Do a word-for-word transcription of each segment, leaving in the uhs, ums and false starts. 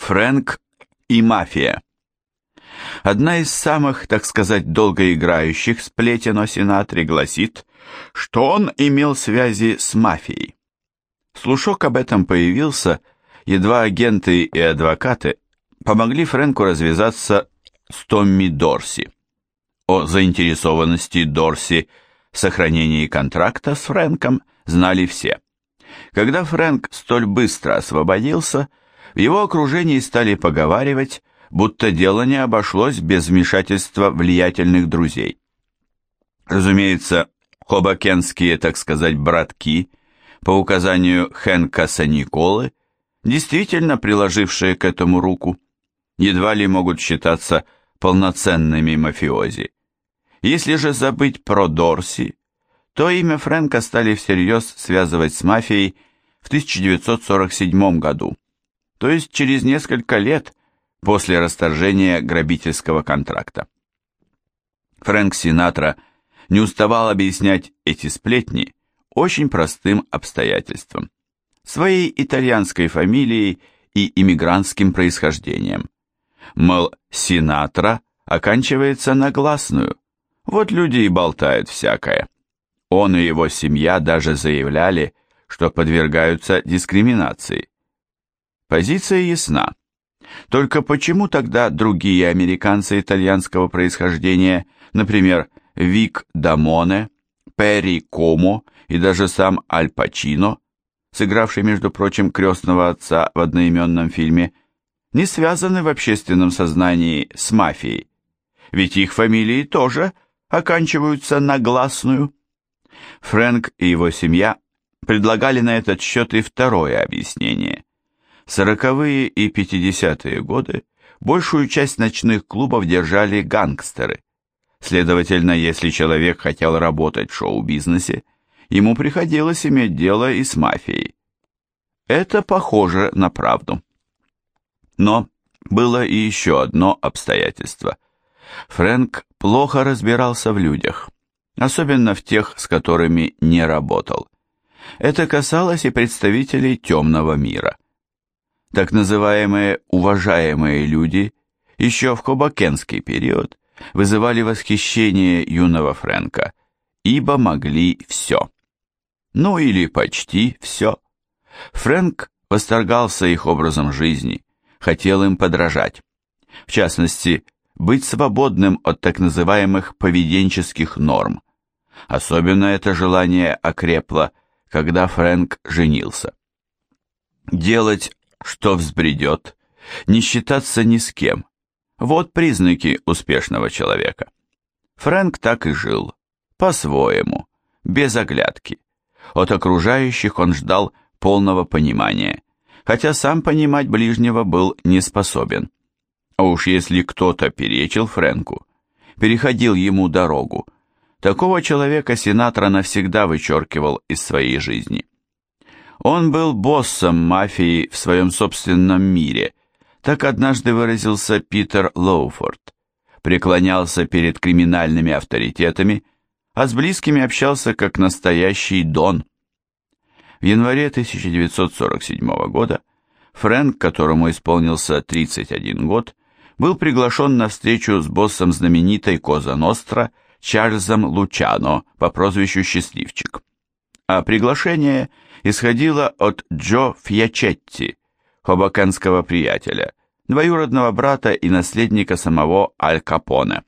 Фрэнк и мафия. Одна из самых, так сказать, долгоиграющих сплетен о Синатре гласит, что он имел связи с мафией. Слушок об этом появился, едва агенты и адвокаты помогли Фрэнку развязаться с Томми Дорси. О заинтересованности Дорси в сохранении контракта с Фрэнком знали все. Когда Фрэнк столь быстро освободился, в его окружении стали поговаривать, будто дело не обошлось без вмешательства влиятельных друзей. Разумеется, хобокенские, так сказать, братки, по указанию Хэнка Санниколы, действительно приложившие к этому руку, едва ли могут считаться полноценными мафиози. Если же забыть про Дорси, то имя Фрэнка стали всерьез связывать с мафией в тысяча девятьсот сорок седьмом году, то есть через несколько лет после расторжения грабительского контракта. Фрэнк Синатра не уставал объяснять эти сплетни очень простым обстоятельством: своей итальянской фамилией и иммигрантским происхождением. Мол, Синатра оканчивается на гласную, вот люди и болтают всякое. Он и его семья даже заявляли, что подвергаются дискриминации. Позиция ясна. Только почему тогда другие американцы итальянского происхождения, например, Вик Дамоне, Перри Комо и даже сам Аль Пачино, сыгравший, между прочим, крестного отца в одноименном фильме, не связаны в общественном сознании с мафией? Ведь их фамилии тоже оканчиваются на гласную. Фрэнк и его семья предлагали на этот счет и второе объяснение. В сороковые и пятидесятые годы большую часть ночных клубов держали гангстеры. Следовательно, если человек хотел работать в шоу-бизнесе, ему приходилось иметь дело и с мафией. Это похоже на правду. Но было и еще одно обстоятельство. Фрэнк плохо разбирался в людях, особенно в тех, с которыми не работал. Это касалось и представителей темного мира. Так называемые «уважаемые люди» еще в хобокенский период вызывали восхищение юного Фрэнка, ибо могли все. Ну или почти все. Фрэнк восторгался их образом жизни, хотел им подражать. В частности, быть свободным от так называемых поведенческих норм. Особенно это желание окрепло, когда Фрэнк женился. Делать, что взбредет, не считаться ни с кем. Вот признаки успешного человека. Фрэнк так и жил, по-своему, без оглядки. От окружающих он ждал полного понимания, хотя сам понимать ближнего был не способен. А уж если кто-то перечил Фрэнку, переходил ему дорогу, такого человека Синатра навсегда вычеркивал из своей жизни. Он был боссом мафии в своем собственном мире, так однажды выразился Питер Лоуфорд, преклонялся перед криминальными авторитетами, а с близкими общался как настоящий дон. В январе тысяча девятьсот сорок седьмого года Фрэнк, которому исполнился тридцать один год, был приглашен на встречу с боссом знаменитой Коза Ностра Чарльзом Лучано по прозвищу Счастливчик. А приглашение исходило от Джо Фьячетти, хобокенского приятеля, двоюродного брата и наследника самого Аль Капоне.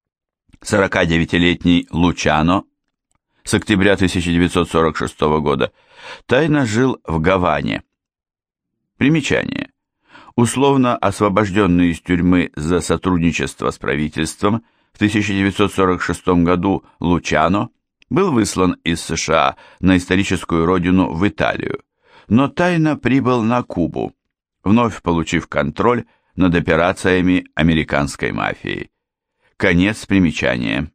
сорокадевятилетний Лучано с октября тысяча девятьсот сорок шестого года тайно жил в Гаване. Примечание. Условно освобожденный из тюрьмы за сотрудничество с правительством в тысяча девятьсот сорок шестом году Лучано был выслан из США на историческую родину в Италию, но тайно прибыл на Кубу, вновь получив контроль над операциями американской мафии. Конец примечания.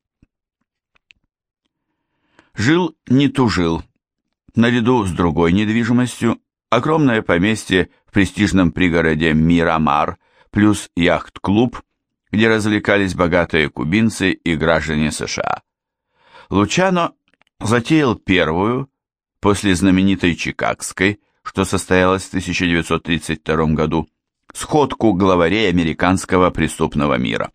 Жил не тужил. Наряду с другой недвижимостью огромное поместье в престижном пригороде Мирамар плюс яхт-клуб, где развлекались богатые кубинцы и граждане США. Лучано затеял первую, после знаменитой Чикагской, что состоялась в тысяча девятьсот тридцать втором году, сходку главарей американского преступного мира.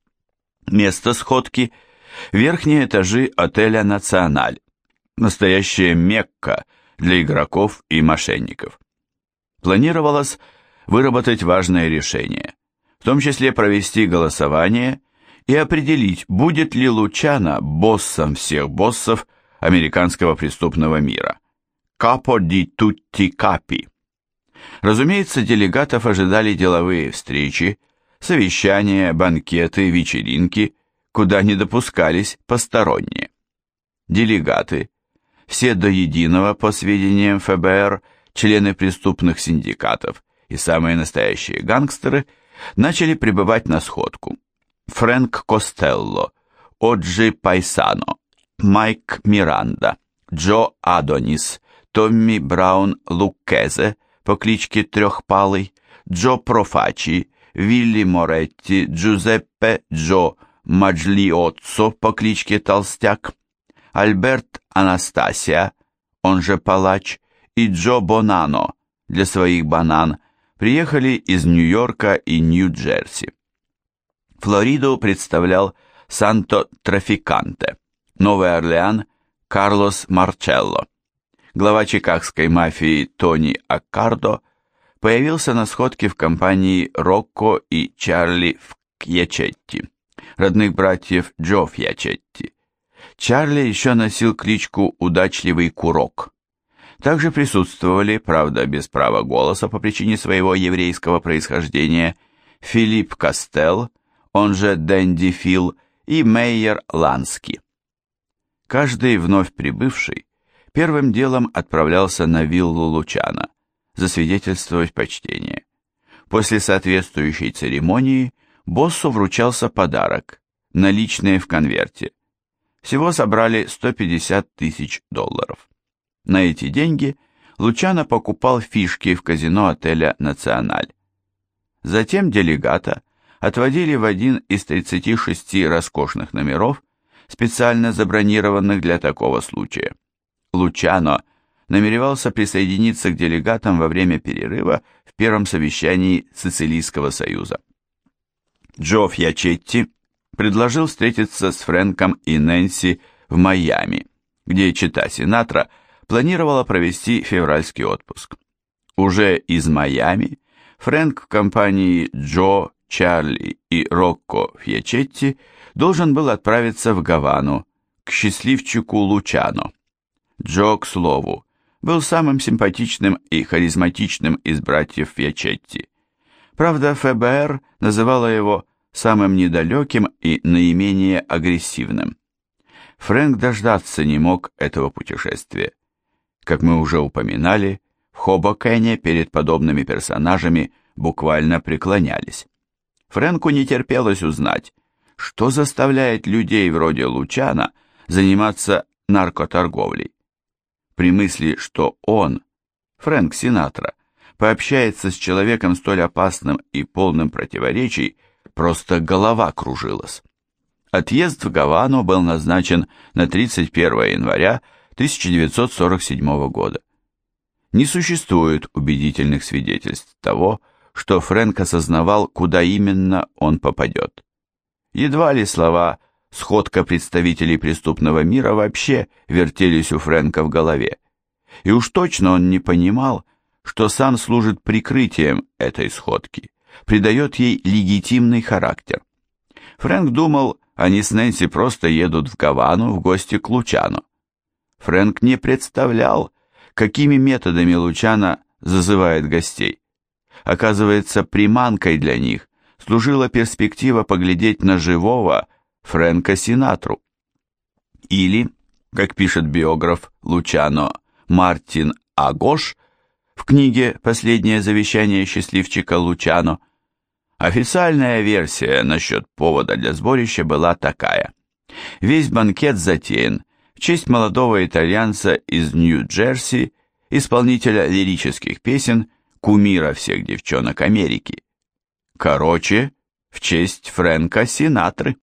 Место сходки – верхние этажи отеля «Националь», настоящая Мекка для игроков и мошенников. Планировалось выработать важное решение, в том числе провести голосование и определить, будет ли Лучано боссом всех боссов американского преступного мира. Капо ди тутти капи. Разумеется, делегатов ожидали деловые встречи, совещания, банкеты, вечеринки, куда не допускались посторонние. Делегаты, все до единого, по сведениям эф бэ эр, члены преступных синдикатов и самые настоящие гангстеры, начали прибывать на сходку. Фрэнк Костелло, Оджи Пайсано, Майк Миранда, Джо Адонис, Томми Браун Луккезе по кличке Трехпалый, Джо Профачи, Вилли Моретти, Джузеппе Джо Маджлиоццо по кличке Толстяк, Альберт Анастасия, он же Палач, и Джо Бонано для своих банан приехали из Нью-Йорка и Нью-Джерси. Флориду представлял Санто Трафиканте, Новый Орлеан Карлос Марчелло. Глава чикагской мафии Тони Аккардо появился на сходке в компании Рокко и Чарли Фьячетти, родных братьев Джо Фьячетти. Чарли еще носил кличку «Удачливый курок». Также присутствовали, правда без права голоса по причине своего еврейского происхождения, Филипп Костелл, он же Дэнди Фил, и Мейер Лански. Каждый вновь прибывший первым делом отправлялся на виллу Лучано, засвидетельствовать почтение. После соответствующей церемонии боссу вручался подарок, наличные в конверте. Всего собрали сто пятьдесят тысяч долларов. На эти деньги Лучано покупал фишки в казино отеля «Националь». Затем делегата отводили в один из тридцати шести роскошных номеров, специально забронированных для такого случая. Лучано намеревался присоединиться к делегатам во время перерыва в первом совещании Сицилийского союза. Джо Фьячетти предложил встретиться с Фрэнком и Нэнси в Майами, где чета Синатра планировала провести февральский отпуск. Уже из Майами Фрэнк в компании Джо, Чарли и Рокко Фьячетти должен был отправиться в Гавану, к счастливчику Лучано. Джо, к слову, был самым симпатичным и харизматичным из братьев Фьячетти. Правда, эф бэ эр называла его самым недалеким и наименее агрессивным. Фрэнк дождаться не мог этого путешествия. Как мы уже упоминали, в Хобокене перед подобными персонажами буквально преклонялись. Фрэнку не терпелось узнать, что заставляет людей вроде Лучано заниматься наркоторговлей. При мысли, что он, Фрэнк Синатра, пообщается с человеком столь опасным и полным противоречий, просто голова кружилась. Отъезд в Гавану был назначен на тридцать первое января тысяча девятьсот сорок седьмого года. Не существует убедительных свидетельств того, что Фрэнк осознавал, куда именно он попадет. Едва ли слова «сходка представителей преступного мира» вообще вертелись у Фрэнка в голове, и уж точно он не понимал, что сам служит прикрытием этой сходки, придает ей легитимный характер. Фрэнк думал, они с Нэнси просто едут в Гавану в гости к Лучано. Фрэнк не представлял, какими методами Лучано зазывает гостей. Оказывается, приманкой для них служила перспектива поглядеть на живого Фрэнка Синатру. Или, как пишет биограф Лучано Мартин Агош в книге «Последнее завещание счастливчика Лучано», официальная версия насчет повода для сборища была такая. Весь банкет затеян в честь молодого итальянца из Нью-Джерси, исполнителя лирических песен, кумира всех девчонок Америки. Короче, в честь Фрэнка Синатры.